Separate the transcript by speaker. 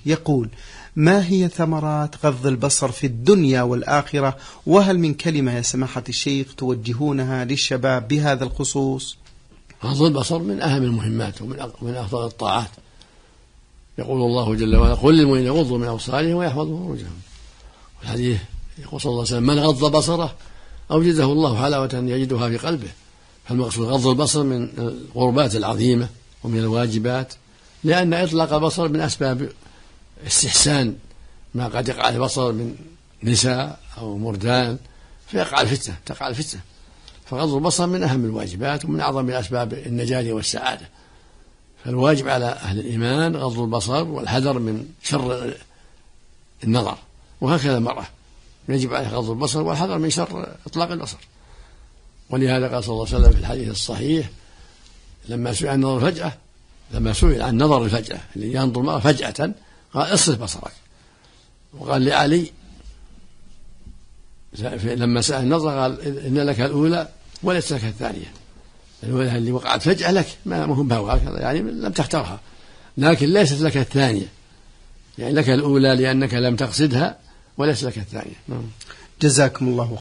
Speaker 1: يقول: ما هي ثمرات غض البصر في الدنيا والآخرة؟ وهل من كلمة يا سماحة الشيخ توجهونها للشباب بهذا الخصوص؟
Speaker 2: غض البصر من أهم المهمات ومن أفضل الطاعات. يقول الله جل وعلا: قل للمؤمنين يغضوا من أبصارهم ويحفظوا فروجهم. والحديث يقول صلى الله عليه وسلم: من غض بصره أوجده الله حلاوة يجدها في قلبه. فالمقصود غض البصر من القربات العظيمة ومن الواجبات، لأن إطلاق البصر من أسباب استحسان ما قد يقع البصر من نساء أو مردان فيقع الفتنة، تقع الفتنة. فغض البصر من أهم الواجبات ومن أعظم أسباب النجاة والسعادة. فالواجب على أهل الإيمان غض البصر والحذر من شر النظر، وهكذا المرأة يجب عليها غض البصر والحذر من شر إطلاق البصر. ولهذا قال صلى الله عليه وسلم في الحديث الصحيح لما سئل عن نظر الفجأة اللي ينظر المرأة فجأة قال: اصرف بصرك. وقال لعلي لما سأل النظر قال: إن لك الأولى وليس لك الثانية. الأولى اللي وقعت فجأة لك ما هم بها، يعني لم تختارها، لكن ليست لك الثانية، يعني لك الأولى لأنك لم تقصدها وليس لك الثانية.
Speaker 1: جزاكم الله